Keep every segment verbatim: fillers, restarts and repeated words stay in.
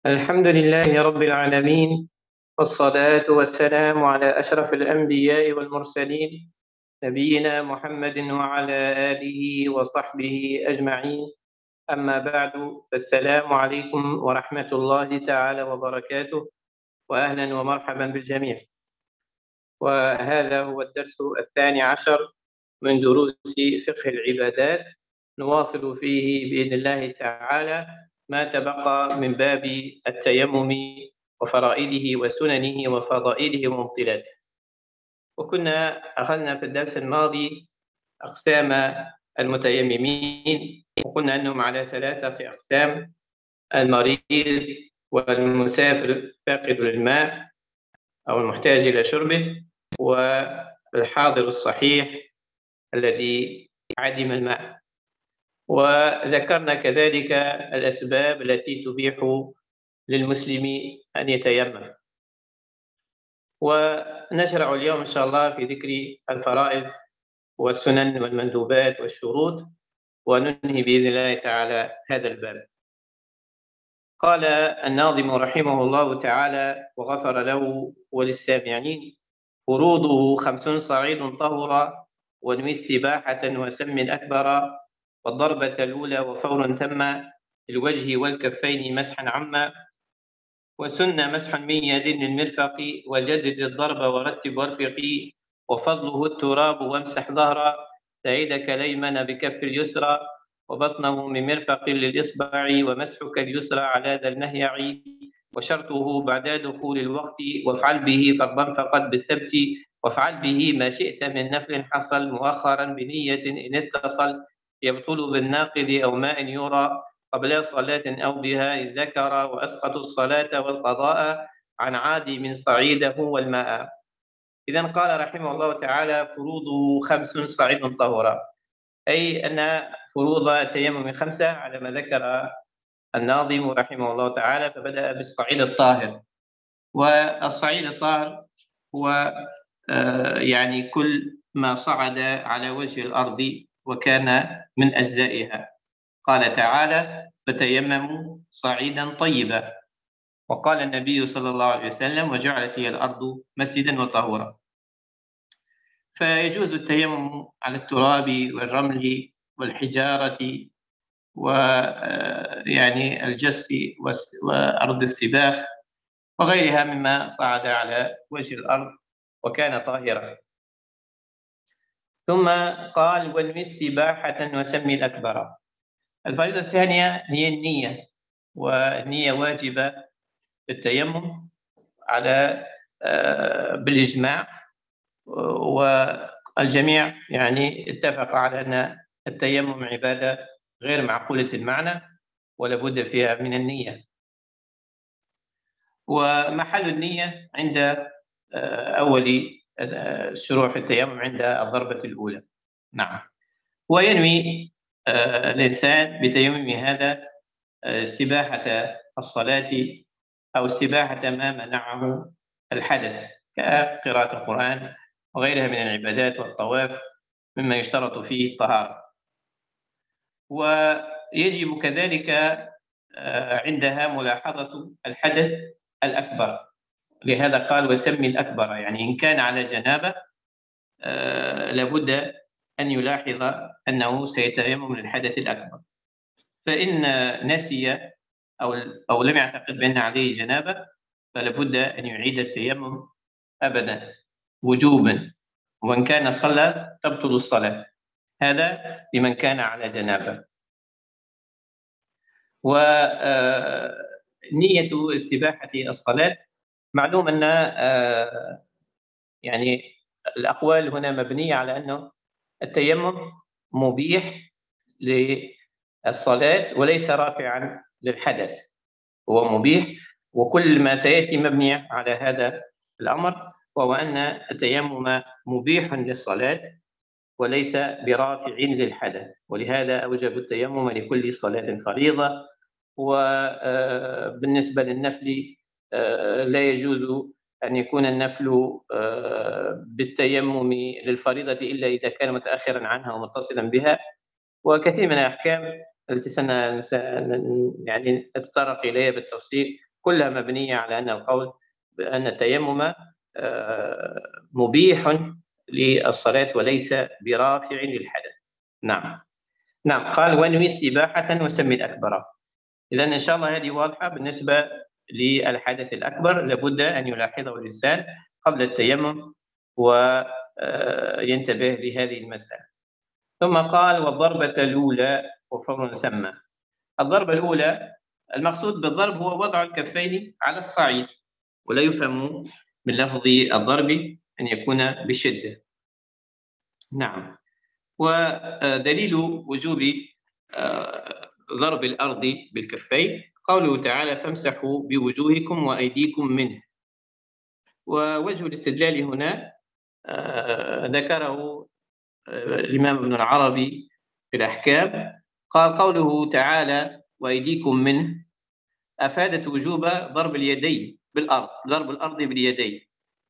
الحمد لله رب العالمين، والصلاة والسلام على أشرف الأنبياء والمرسلين، نبينا محمد وعلى آله وصحبه أجمعين. أما بعد، فالسلام عليكم ورحمة الله تعالى وبركاته، وأهلا ومرحبا بالجميع. وهذا هو الدرس الثاني عشر من دروس فقه العبادات، نواصل فيه بإذن الله تعالى ما تبقى من باب التيمم وفرائضه وسننه وفضائله ومبطلاته. وكنا أخذنا في الدرس الماضي أقسام المتيممين، وقلنا أنهم على ثلاثة أقسام: المريض والمسافر فاقد للماء أو المحتاج إلى شربه، والحاضر الصحيح الذي عدم الماء. وذكرنا كذلك الأسباب التي تبيح للمسلم أن يتيمم. ونشرع اليوم إن شاء الله في ذكر الفرائض والسنن والمندوبات والشروط، وننهي بإذن الله تعالى هذا الباب. قال الناظم رحمه الله تعالى وغفر له وللسامعين: فروضه خمس صعيد طهرا، وانوي استباحة وسم أكبرا، والضربة الأولى وفور تم، الوجه والكفين مسحا عما، وسن مسح من يد للمرفق، وجدد الضرب ورتب وارفقي، وفضله التراب وامسح ظهرا، سعيدك الأيمن بكف اليسرى، وبطنه من مرفق للإصبع، ومسحك اليسرى على ذا النهيع، وشرطه بعد دخول الوقت، وافعل به فرضا فقد بالثبت، وافعل به ما شئت من نفل حصل مؤخرا بنية إن اتصل، يبطل بالناقض أو ماء يرى قبل صلاة أو بها إذ ذكر، وأسقط الصلاة والقضاء عن عادي من صعيده والماء. إذن قال رحمه الله تعالى: فروضه خمس صعيد طهورا، أي أن فروض التيمم خمسة على ما ذكر الناظم رحمه الله تعالى، فبدأ بالصعيد الطاهر. والصعيد الطاهر هو يعني كل ما صعد على وجه الأرض وكان من أجزائها. قال تعالى: فتيمموا صعيدا طيبا. وقال النبي صلى الله عليه وسلم: وجعلت هي الأرض مسجدا وطهورا. فيجوز التيمم على التراب والرمل والحجارة ويعني الجس وأرض السباخ وغيرها مما صعد على وجه الأرض وكان طاهرا. ثم قال: وانوي استباحة وسمي الأكبر. الفريضة الثانية هي النية، والنية واجبة في التيمم على بالإجماع، والجميع يعني اتفق على أن التيمم عبادة غير معقولة المعنى ولا بد فيها من النية. ومحل النية عند أول الشروع في التيمم عند الضربة الأولى. نعم. وينوي الإنسان بتيمم هذا استباحة الصلاة أو استباحة ما منعه الحدث كقراءة القرآن وغيرها من العبادات والطواف مما يشترط فيه الطهارة. ويجب كذلك عندها ملاحظة الحدث الأكبر، لهذا قال: وسمي الأكبر، يعني إن كان على جنابة لابد أن يلاحظ أنه سيتيمم للحدث الأكبر. فإن نسي أو أو لم يعتقد بأن عليه جنابة فلابد أن يعيد التيمم أبدا وجوبا، وإن كان صلى تبطل الصلاة. هذا لمن كان على جنابة. ونية استباحة الصلاة معلوم أن يعني الأقوال هنا مبنية على أنه التيمم مبيح للصلاة وليس رافعا للحدث، هو مبيح، وكل ما سيأتي مبني على هذا الأمر، وهو أن التيمم مبيح للصلاة وليس برافع للحدث. ولهذا أوجب التيمم لكل صلاة فريضة. وبالنسبة للنفل لا يجوز أن يكون النفل بالتيمم للفريضة إلا إذا كان متأخرا عنها ومتصلا بها. وكثير من الأحكام التي سن يعني نتطرق إليها بالتفصيل كلها مبنية على أن القول بأن التيمم مبيح للصلاة وليس برافع للحدث. نعم نعم قال وانوي استباحة وسمي الأكبر. إذا إن شاء الله هذه واضحة بالنسبة للحدث الأكبر، لابد أن يلاحظه الإنسان قبل التيمم وينتبه لهذه المسألة. ثم قال والضربة الأولى وفور ثم. الضربة الأولى المقصود بالضرب هو وضع الكفين على الصعيد، ولا يفهم من لفظ الضرب أن يكون بشدة. نعم. ودليل وجوب ضرب الأرض بالكفين قوله تعالى فامسحوا بوجوهكم وأيديكم منه. ووجه الاستدلال هنا ذكره الإمام ابن العربي في الأحكام، قال قوله تعالى وأيديكم منه أفادت وجوب ضرب اليدين بالأرض، ضرب الأرض باليدين،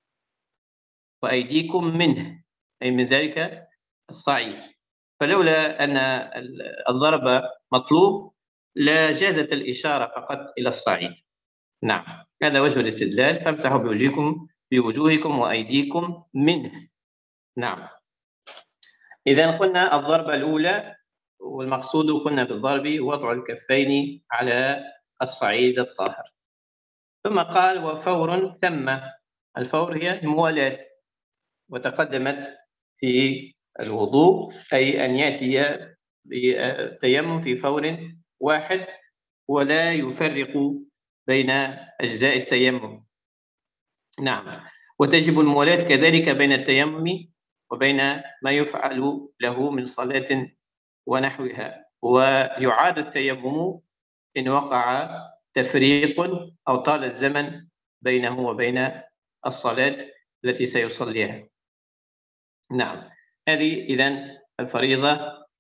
وأيديكم منه أي من ذلك الصعيد. فلولا أن الضرب مطلوب لجازت الإشارة فقط إلى الصعيد. نعم هذا وجه الاستدلال فامسحوا بوجوهكم بوجوهكم وأيديكم منه. نعم. إذا قلنا الضربة الأولى والمقصود قلنا بالضرب وضع الكفين على الصعيد الطاهر. ثم قال وفور ثم. الفور هي الموالاة، وتقدمت في الوضوء أي أن يأتي بالتيمم في فور واحد ولا يفرق بين أجزاء التيمم. نعم. وتجب الموالاة كذلك بين التيمم وبين ما يفعل له من صلاة ونحوها. ويعاد التيمم إن وقع تفريق أو طال الزمن بينه وبين الصلاة التي سيصليها. نعم هذه إذن الفريضة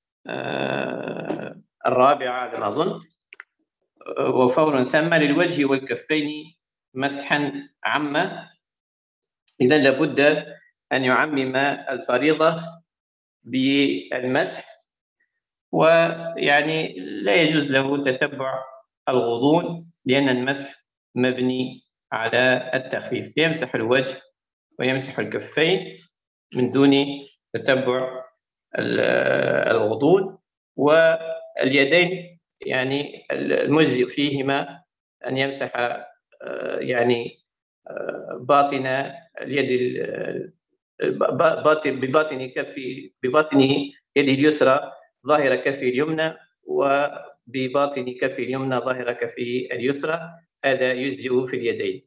آه الرابعة على ما أظن. وفور ثم للوجه والكفين مسحا عامة. إذا لابد أن يعمم الفريضة بالمسح، ويعني لا يجوز له تتبع الغضون لأن المسح مبني على التخفيف، يمسح الوجه ويمسح الكفين من دون تتبع الغضون. واليدين يعني المجزئ فيهما أن يمسح يعني باطن اليد بباطن كفه بباطن يده اليسرى ظاهر كفه اليمنى، وبباطن كفه اليمنى ظاهر كفه اليسرى، هذا يجزئ في اليدين.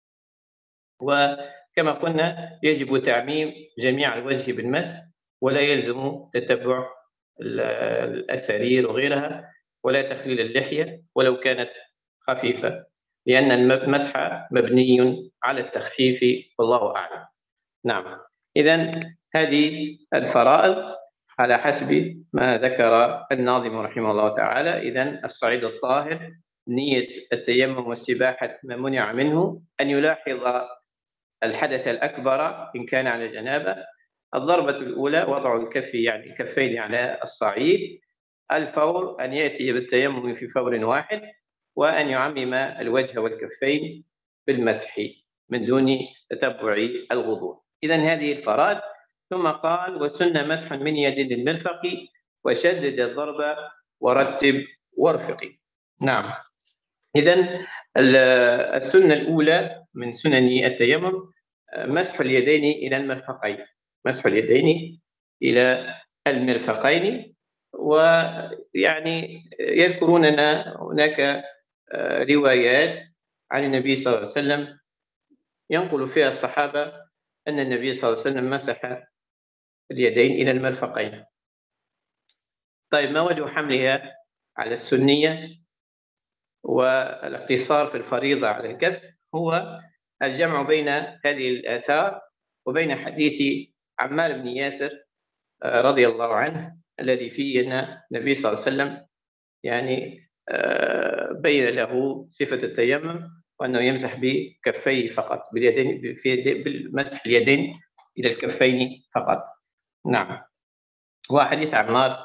وكما قلنا يجب تعميم جميع الوجه بالمسح، ولا يلزم تتبع الأسارير وغيرها، ولا تخليل اللحية ولو كانت خفيفة، لأن المسح مبني على التخفيف والله أعلم. نعم إذن هذه الفرائض على حسب ما ذكر الناظم رحمه الله تعالى. إذن الصعيد الطاهر، نية التيمم والسباحة ما منع منه، أن يلاحظ الحدث الأكبر إن كان على جنابة، الضربة الأولى وضع الكف يعني الكفين على الصعيد، الفور أن يأتي بالتيمم في فور واحد، وأن يعمم الوجه والكفين بالمسح من دون تتبع الغضون. إذن هذه الفرائض. ثم قال وسن مسح من يد للمرفق وشدد الضرب ورتب وارفق. نعم إذن السنة الأولى من سنن التيمم مسح اليدين إلى المرفقين، مسح اليدين إلى المرفقين. ويعني يذكرون لنا هناك روايات عن النبي صلى الله عليه وسلم ينقل فيها الصحابة أن النبي صلى الله عليه وسلم مسح اليدين إلى المرفقين. طيب ما وجه حملها على السنية والاقتصار في الفريضة على الكف؟ هو الجمع بين هذه الآثار وبين حديث عمار بن ياسر رضي الله عنه الذي فيه أن النبي صلى الله عليه وسلم يعني بين له صفة التيمم وأنه يمسح بكفيه فقط، باليدين بالمسح اليدين إلى الكفين فقط. نعم. وحديث عمار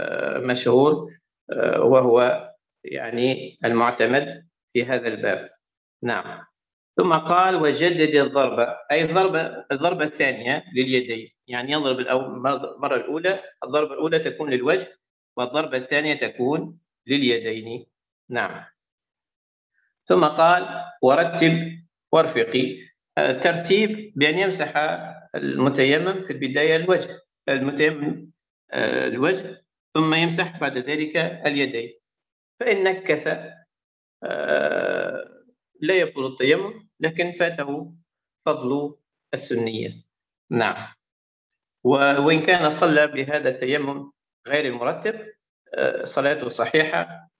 مشهور وهو يعني المعتمد في هذا الباب. نعم. ثم قال وجدد الضربة، أي الضربة الضربة الثانية لليدين، يعني يضرب المرة الأولى، الضربة الأولى تكون للوجه والضربة الثانية تكون لليدين. نعم. ثم قال ورتب وارفقي، الترتيب بأن يمسح المتيمم في البداية الوجه، المتيمم الوجه، ثم يمسح بعد ذلك اليدين، فإن نكس لا يبطل التيمم، لكن فاته فضل السنية. نعم. وإن كان صلى بهذا التيمم غير المرتب صلاته صحيحة،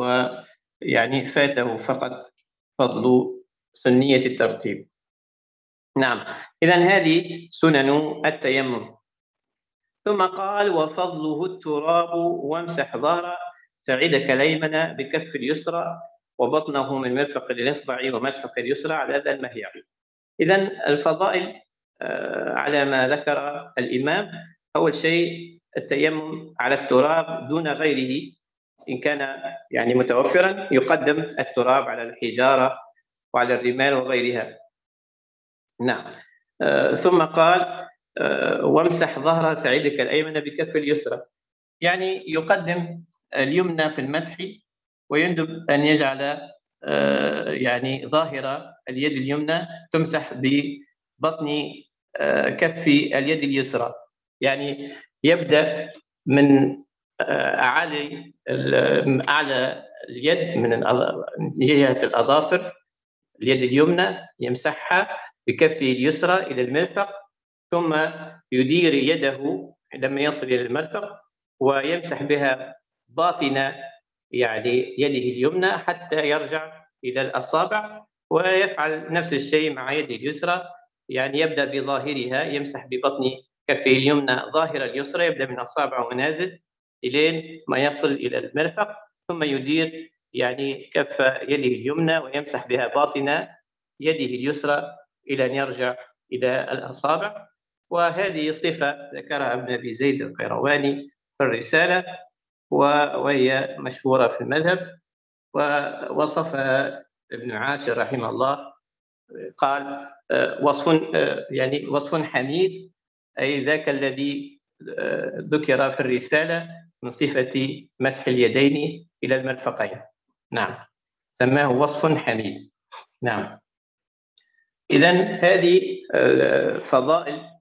ويعني فاته فقط فضل سنية الترتيب. نعم. إذن هذه سنن التيمم. ثم قال وفضله التراب وامسح ظهر ساعدك الأيمن بكف اليسرى وبطنه من مرفق الإصبع ومسحك اليسرى على ذا المهيع. إذن الفضائل على ما ذكر الإمام، أول شيء التيمم على التراب دون غيره، إن كان يعني متوفرا يقدم التراب على الحجارة وعلى الرمال وغيرها. نعم. آه ثم قال آه وامسح ظهر ساعدك الأيمن بكف اليسرى، يعني يقدم اليمنى في المسح، ويندب أن يجعل آه يعني ظاهر اليد اليمنى تمسح ببطن آه كف اليد اليسرى، يعني يبدأ من أعلى أعلى اليد من جهة الأظافر، اليد اليمنى يمسحها بكفه اليسرى إلى المرفق، ثم يدير يده لما يصل إلى المرفق ويمسح بها باطن يعني يده اليمنى حتى يرجع إلى الأصابع، ويفعل نفس الشيء مع يده اليسرى، يعني يبدأ بظاهرها يمسح ببطن كفه اليمنى ظاهر اليسرى، يبدأ من الأصابع ونازل إلين ما يصل إلى المرفق، ثم يدير يعني كف يده اليمنى ويمسح بها باطن يده اليسرى إلى أن يرجع إلى الأصابع. وهذه صفة ذكرها ابن أبي زيد القيرواني في الرسالة، وهي مشهورة في المذهب، ووصفها ابن عاشر رحمه الله، قال وصف يعني وصف حميد، أي ذاك الذي ذكر في الرسالة من صفة مسح اليدين إلى المرفقين. نعم، سماه وصف حميد. نعم. إذن هذه فضائل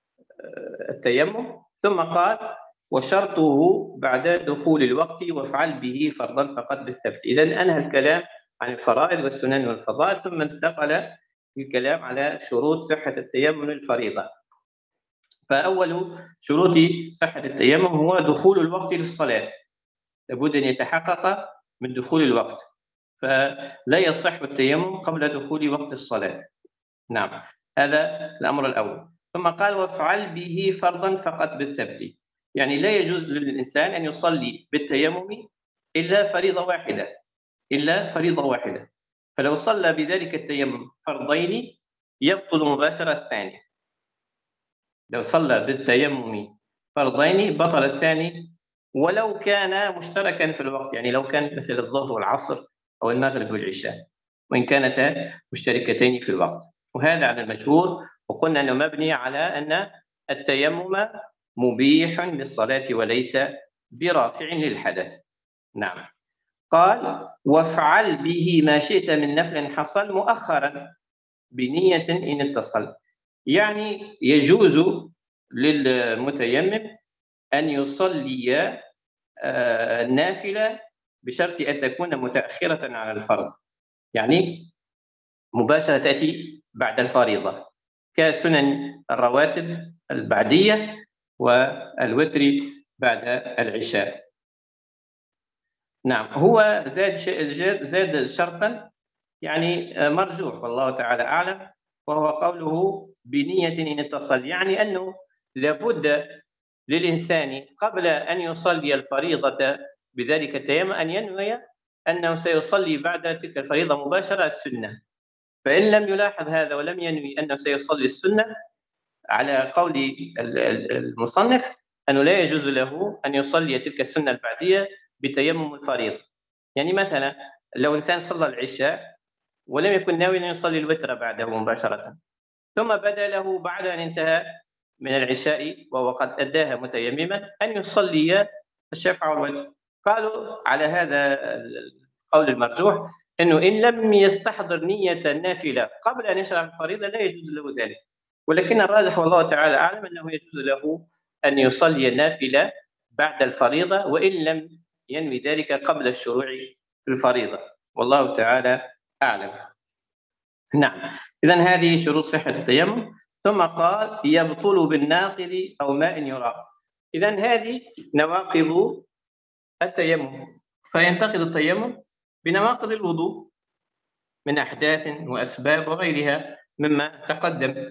التيمم. ثم قال وشرطه بعد دخول الوقت وافعل به فرضا فقط بالثبت. إذن أنهى الكلام عن الفرائض والسنن والفضائل، ثم انتقل الكلام على شروط صحة التيمم الفريضة. فأول شروط صحة التيمم هو دخول الوقت للصلاة، لابد أن يتحقق من دخول الوقت، فلا يصح التيمم قبل دخول وقت الصلاة. نعم، هذا الأمر الأول. ثم قال وافعل به فرضا فقط بالثبت، يعني لا يجوز للإنسان أن يصلي بالتيمم إلا فريضة واحدة، إلا فريضة واحدة، فلو صلى بذلك التيمم فرضين يبطل مباشرة الثاني. لو صلى بالتيمم فرضين بطل الثاني، ولو كان مشتركا في الوقت، يعني لو كان مثل الظهر والعصر أو المغرب والعشاء، وإن كانتا مشتركتين في الوقت. وهذا على المشهور، وقلنا أنه مبني على أن التيمم مبيح للصلاة وليس برافع للحدث. نعم. قال وافعل به ما شئت من نفل حصل مؤخرا بنية إن اتصل، يعني يجوز للمتيمم أن يصلي النافلة بشرط أن تكون متأخرة على الفرض، يعني مباشرة تأتي بعد الفريضة، كسنن الرواتب البعدية والوتر بعد العشاء. نعم. هو زاد زاد شرطا يعني مرجوح والله تعالى أعلم، وهو قوله بنية إن اتصل، يعني أنه لابد للإنسان قبل أن يصلي الفريضة بذلك التيمم أن ينوي أنه سيصلي بعد تلك الفريضة مباشرة السنة، فإن لم يلاحظ هذا ولم ينوي أنه سيصلي السنة على قول المصنف أنه لا يجوز له أن يصلي تلك السنة البعدية بتيمم الفريضة. يعني مثلا لو إنسان صلى العشاء ولم يكن ناويا أن يصلي الوتر بعده مباشرة، ثم بدا له بعد أن انتهى من العشاء وهو قد أداها متيمما أن يصلي الشفع والوتر. قالوا على هذا القول المرجوح أنه إن لم يستحضر نية النافلة قبل أن يشرع الفريضة لا يجوز له ذلك، ولكن الراجح والله تعالى أعلم أنه يجوز له أن يصلي النافلة بعد الفريضة وإن لم ينوي ذلك قبل الشروع في الفريضة، والله تعالى أعلم. نعم، إذن هذه شروط صحة التيمم. ثم قال يبطل بالناقض أو ماء يرى. إذن هذه نواقض التيمم، فينتقض التيمم بنواقض الوضوء من أحداث وأسباب وغيرها مما تقدم.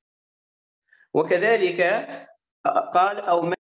وكذلك قال أو ماء.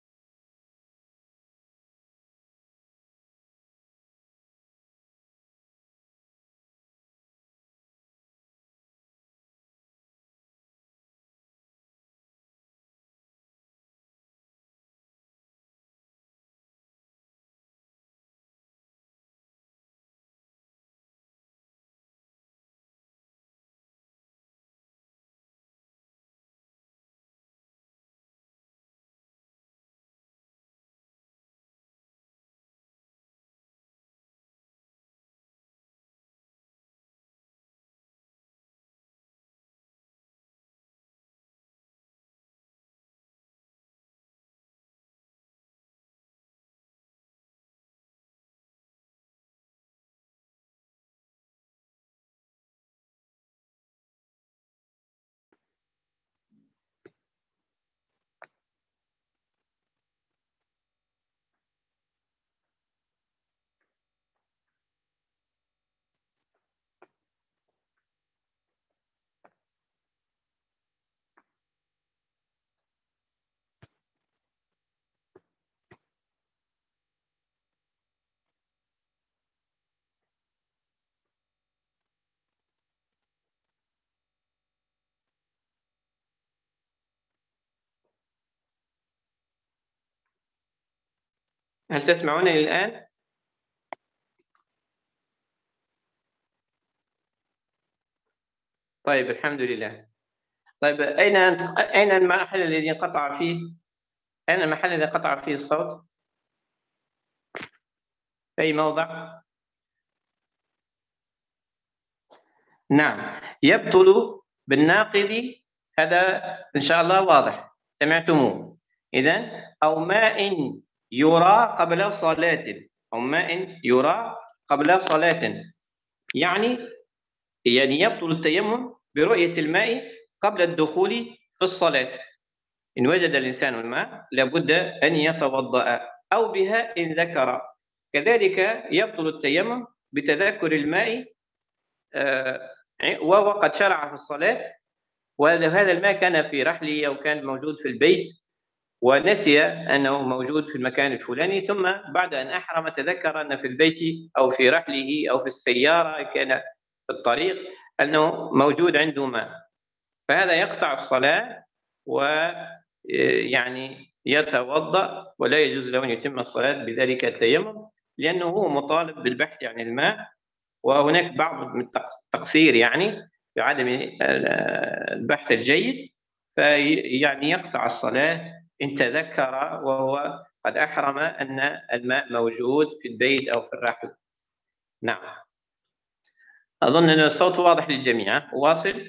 هل تسمعونني الآن؟ طيب الحمد لله. طيب أين أين المحل الذي قطع فيه؟ أين المحل الذي قطع فيه الصوت؟ في أي موضع؟ نعم، يبطل بالناقض، هذا إن شاء الله واضح سمعتموه. إذن أو ماء يرى قبل صلاة، أو ماء يرى قبل صلاة، يعني يعني يبطل التيمم برؤية الماء قبل الدخول في الصلاة. إن وجد الإنسان الماء لابد أن يتوضأ أو بها إن ذكر. كذلك يبطل التيمم بتذكر الماء وهو قد شرع في الصلاة، وهذا الماء كان في رحله أو كان موجود في البيت ونسي أنه موجود في المكان الفلاني، ثم بعد أن أحرم تذكر أن في البيت أو في رحله أو في السيارة كان في الطريق أنه موجود عنده ماء، فهذا يقطع الصلاة ويعني يتوضأ ولا يجوز له أن يتم الصلاة بذلك التيمم، لأنه هو مطالب بالبحث عن الماء، وهناك بعض من التقصير يعني في عدم البحث الجيد، فيعني يقطع الصلاة إن تذكر وهو قد أحرم أن الماء موجود في البيت أو في الرحل. نعم، أظن أن الصوت واضح للجميع. واصل.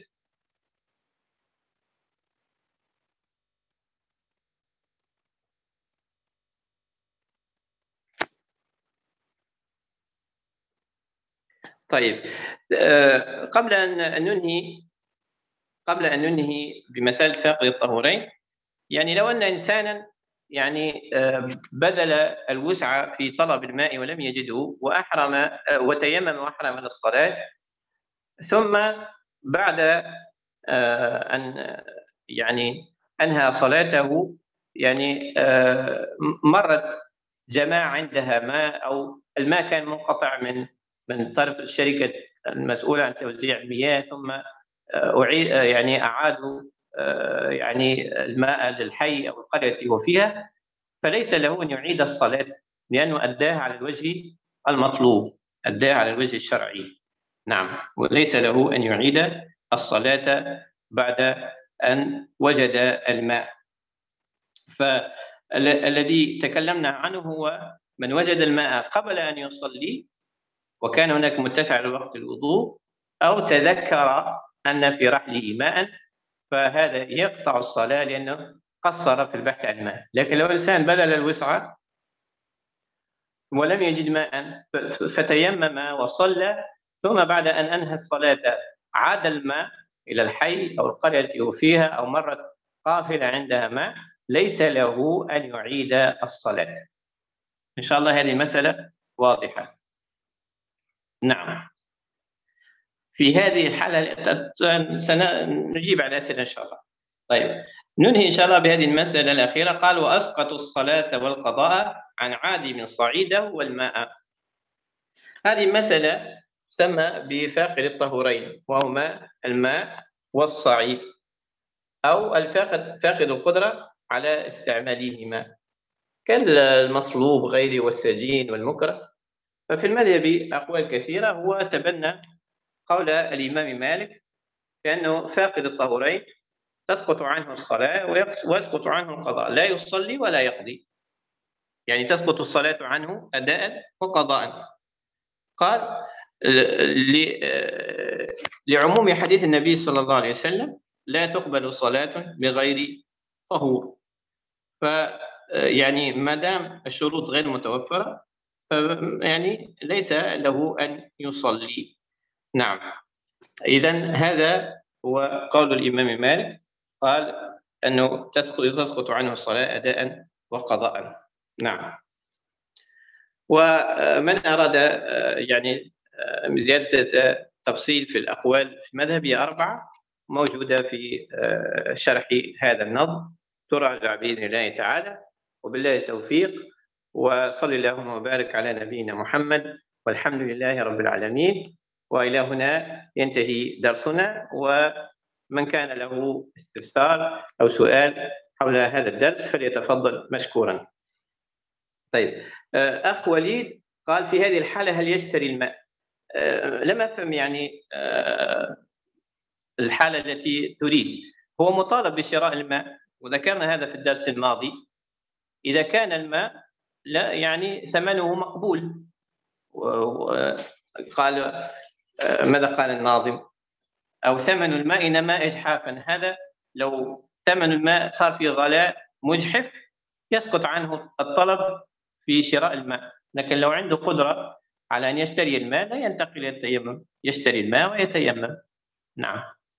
طيب، قبل أن ننهي قبل أن ننهي بمسألة فاقد الطهورين، يعني لو أن إنسانا يعني بذل الوسع في طلب الماء ولم يجده وأحرم وتيمم وأحرم للصلاة، ثم بعد أن يعني أنهى صلاته يعني مرت جماعة عندها ماء أو الماء كان منقطع من من طرف الشركة المسؤولة عن توزيع المياه، ثم أعيد يعني أعادوا يعني الماء للحي أو القرية التي هو فيها، فليس له أن يعيد الصلاة لأنه أداها على الوجه المطلوب، أداها على الوجه الشرعي. نعم، وليس له أن يعيد الصلاة بعد أن وجد الماء. فالذي تكلمنا عنه هو من وجد الماء قبل أن يصلي وكان هناك متسع لوقت الوضوء، أو تذكر أن في رحله ماء، فهذا يقطع الصلاة لأنه قصر في البحث عن الماء. لكن لو الإنسان بذل الوسع ولم يجد ماء فتيمم وصلى، ثم بعد أن أنهى الصلاة عاد الماء إلى الحي أو القرية التي هو فيها أو مرت قافلة عندها ماء، ليس له أن يعيد الصلاة. إن شاء الله هذه المسألة واضحة. نعم، في هذه الحالة سنجيب على الأسئلة إن شاء الله. طيب، ننهي إن شاء الله بهذه المسألة الأخيرة. قال: وأسقطوا الصلاة والقضاء عن عادم صعيدا والماء. هذه مسألة تسمى بفاقد الطهورين، وهما الماء والصعيد، أو الفاقد فاقد القدرة على استعمالهما كالمصلوب غيره والسجين والمكره. ففي المذهب أقوال كثيرة. هو تبنى قول الإمام مالك بأنه فاقد الطهورين تسقط عنه الصلاة ويسقط عنه القضاء، لا يصلي ولا يقضي، يعني تسقط الصلاة عنه أداء وقضاء. قال: لعموم حديث النبي صلى الله عليه وسلم: لا تقبل صلاة بغير طهور. فيعني ما دام الشروط غير متوفرة يعني ليس له أن يصلي. نعم، إذن هذا هو قول الإمام مالك، قال أنه تسقط عنه الصلاة أداء وقضاء. نعم. ومن أراد يعني زيادة تفصيل في الأقوال في مذهبي أربعة موجودة في شرح هذا النظم، تراجع بإذن الله تعالى. وبالله التوفيق، وصلى اللهم وبارك على نبينا محمد، والحمد لله رب العالمين. وإلى هنا ينتهي درسنا، ومن كان له استفسار أو سؤال حول هذا الدرس فليتفضل مشكورا. طيب، أخ وليد قال: في هذه الحالة هل يشتري الماء؟ لم أفهم يعني الحالة التي تريد. هو مطالب بشراء الماء، وذكرنا هذا في الدرس الماضي. إذا كان الماء لا يعني ثمنه مقبول، قال ماذا قال الناظم؟ أو ثمن الماء نما إجحافا. هذا لو ثمن الماء صار في غلاء مجحف يسقط عنه الطلب في شراء الماء. لكن لو عنده قدرة على أن يشتري الماء لا ينتقل إلى التيمم، يشتري الماء ويتيمم. نعم.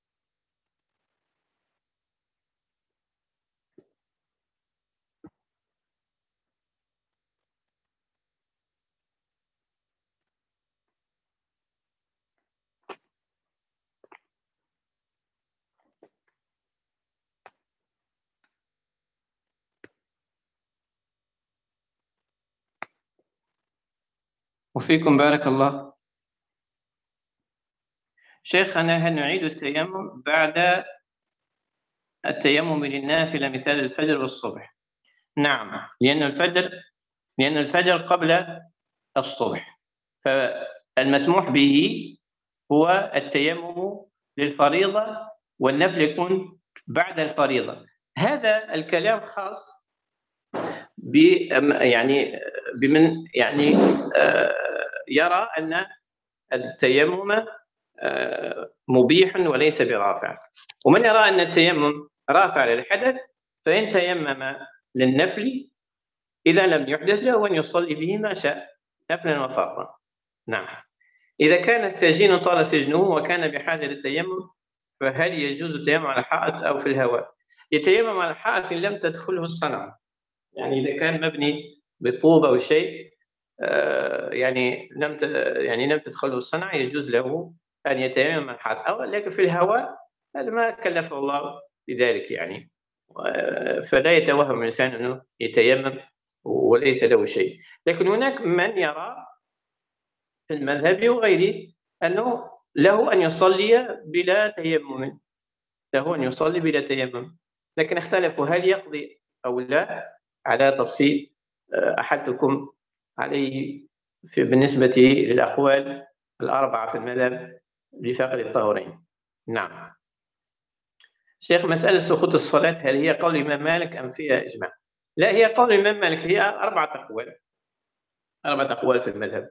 وفيكم بارك الله. شيخنا، هل نعيد التيمم بعد التيمم للنافلة مثال الفجر والصبح؟ نعم، لأن الفجر لأن الفجر قبل الصبح، فالمسموح به هو التيمم للفريضة، والنفل يكون بعد الفريضة. هذا الكلام خاص ب يعني بمن يعني يرى أن التيمم مبيح وليس برافع، ومن يرى أن التيمم رافع للحدث فإن تيمم للنفل إذا لم يحدث له أن يصلي به ما شاء نفلا وفرضا. نعم. إذا كان السجين طال سجنه وكان بحاجة للتيمم فهل يجوز التيمم على حائط أو في الهواء؟ يتيمم على حائط لم تدخله الصنعة، يعني إذا كان مبني بطوب أو شيء يعني لم يعني لم تدخله الصنعة يجوز له أن يتيمم على الحائط، أو لكن في الهواء هذا ما كلفه الله بذلك يعني، فلا يتوهم الإنسان أنه يتيمم وليس له شيء. لكن هناك من يرى في المذهب وغيره أنه له أن يصلي بلا تيمم، له أن يصلي بلا تيمم، لكن اختلفوا هل يقضي أو لا على تفصيل أحدكم عليه في بالنسبة للأقوال الأربعة في المذهب لفقد الطهورين. نعم. شيخ، مسألة سقوط الصلاة هل هي قول الإمام مالك أم فيها إجماع؟ لا، هي قول الإمام مالك، هي أربعة أقوال، أربعة أقوال في المذهب.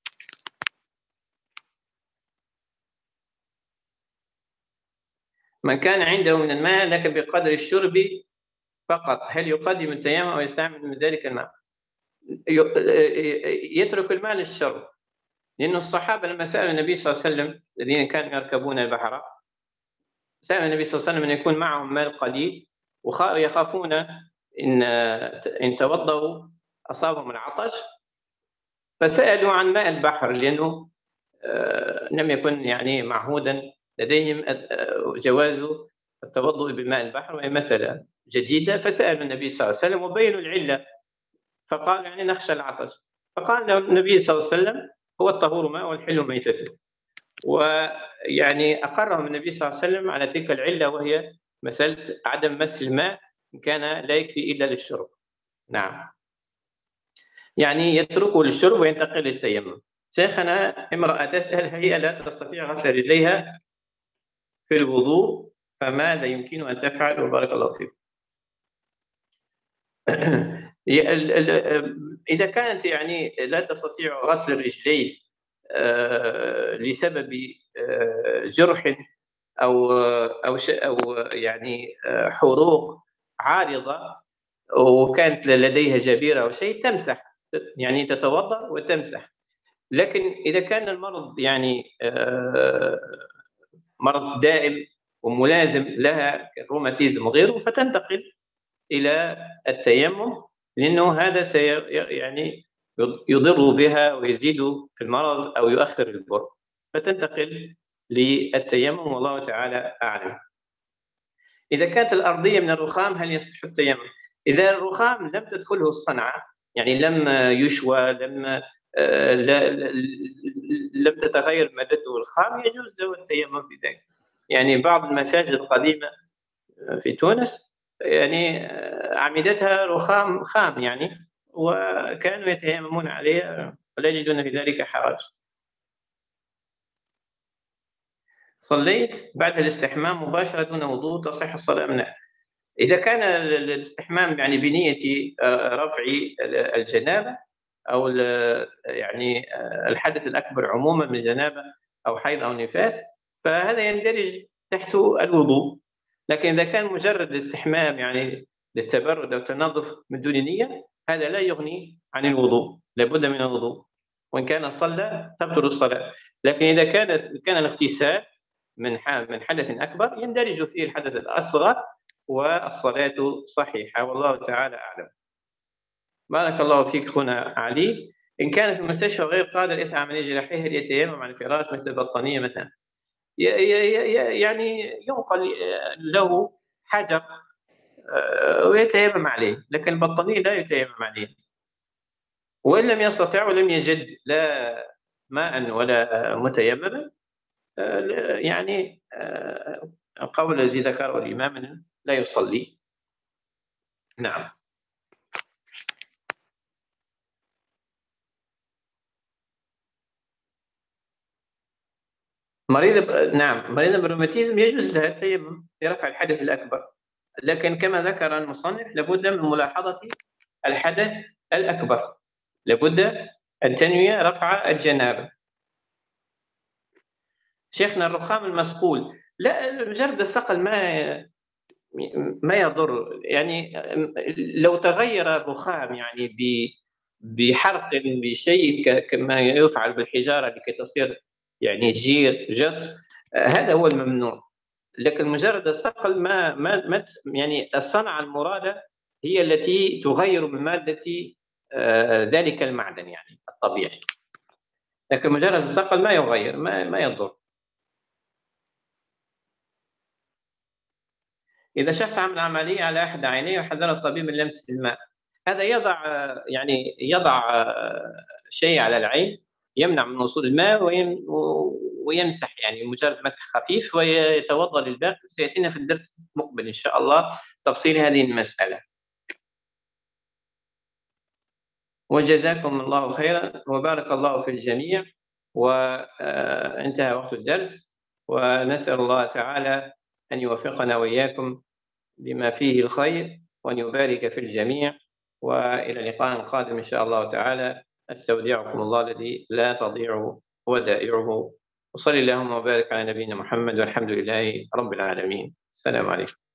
من كان عنده من الماء لكن بقدر الشرب فقط، هل يقدم التيمم أو يستعمل من ذلك الماء؟ يترك الماء للشرب، لأن الصحابة لما سألوا النبي صلى الله عليه وسلم الذين كانوا يركبون البحر، سأل النبي صلى الله عليه وسلم أن يكون معهم ماء قليل ويخافون إن إن توضأوا أصابهم العطش، فسألوا عن ماء البحر لأنه لم يكن يعني معهودا لديهم جواز التوضؤ بماء البحر، وهي مسألة جديدة. فسألوا النبي صلى الله عليه وسلم وبينوا العلة، فقال يعني نخشى العطش، فقال له النبي صلى الله عليه وسلم هو الطهور ماء والحل ميتته، ويعني أقرهم النبي صلى الله عليه وسلم على تلك العلة، وهي مسألة عدم مس الماء إن كان لا يكفي إلا للشرب. نعم، يعني يتركه للشرب وينتقل للتيمم. شيخنا، امرأة تسأل هي لا تستطيع غسل رجليها في الوضوء، فماذا يمكن أن تفعل؟ وبارك الله فيك. إذا كانت يعني لا تستطيع غسل الرجلين لسبب جرح أو أو أو يعني حروق عارضة، وكانت لديها جبيرة أو شيء، تمسح، يعني تتوضأ وتمسح. لكن إذا كان المرض يعني مرض دائم وملازم لها كالروماتيزم وغيره، فتنتقل إلى التيمم، لأنه هذا سي يعني يضر بها ويزيد في المرض أو يؤخر البر، فتنتقل للتيمم، والله تعالى أعلم. إذا كانت الأرضية من الرخام هل يصح التيمم؟ إذا الرخام لم تدخله الصنعة، يعني لم يشوى، لم لم تتغير مادته الخام، يجوز له التيمم في ذلك. يعني بعض المساجد القديمة في تونس يعني أعمدتها رخام خام يعني، وكانوا يتيممون عليها ولا يجدون في ذلك حرج. صليت بعد الاستحمام مباشرة دون وضوء، تصح الصلاة أم لا؟ إذا كان الاستحمام يعني بنية رفع الجنابة أو يعني الحدث الأكبر عموما من جنابة أو حيض أو نفاس، فهذا يندرج تحت الوضوء. لكن إذا كان مجرد الاستحمام يعني للتبرد أو التنظف من دون نية، هذا لا يغني عن الوضوء، لابد من الوضوء، وإن كان صلى تبطل الصلاة. لكن إذا كانت كان الاغتسال من من حدث أكبر، يندرج فيه الحدث الأصغر والصلاة صحيحة، والله تعالى أعلم. بارك الله فيك أخونا علي. إن كان في المستشفى غير قادر يدفع عملية جراحية، هل يتيمم على الفراش مثل البطانية مثلا؟ يعني ينقل له حجر ويتيمم عليه، لكن البطانية لا يتيمم عليه. وإن لم يستطع ولم يجد لا ماء ولا متيمما، يعني القول الذي ذكره الإمام لا يصلي. نعم. مريض ب... نعم، مريض بالروماتيزم يجوز لها التيمم لرفع الحدث الأكبر، لكن كما ذكر المصنف لابد من ملاحظة الحدث الأكبر، لابد أن تنوي رفع الجنابة. شيخنا، الرخام المصقول، لا، مجرد الصقل ما ما يضر، يعني لو تغير الرخام يعني بحرق بشيء كما يفعل بالحجارة لكي تصير يعني جير جص، هذا هو الممنوع. لكن مجرد الصقل ما ما, ما يعني الصنعة المرادة هي التي تغير من مادة ذلك المعدن يعني الطبيعي، لكن مجرد الصقل ما يغير، ما ما يضر. إذا شخص عمل عملية على أحد عينيه وحذر الطبيب من لمس الماء، هذا يضع يعني يضع شيء على العين يمنع من وصول الماء ويمسح، يعني مجرد مسح خفيف ويتوضأ للباقي. سيأتينا في الدرس المقبل إن شاء الله تفصيل هذه المسألة. وجزاكم الله خيرا وبارك الله في الجميع. وانتهى وقت الدرس، ونسأل الله تعالى أن يوفقنا وإياكم بما فيه الخير وأن يبارك في الجميع، وإلى لقاء قادم إن شاء الله تعالى. أستودعكم الله الذي لا تضيع ودائعه، وصلى اللهم وبارك على نبينا محمد، والحمد لله رب العالمين. السلام عليكم.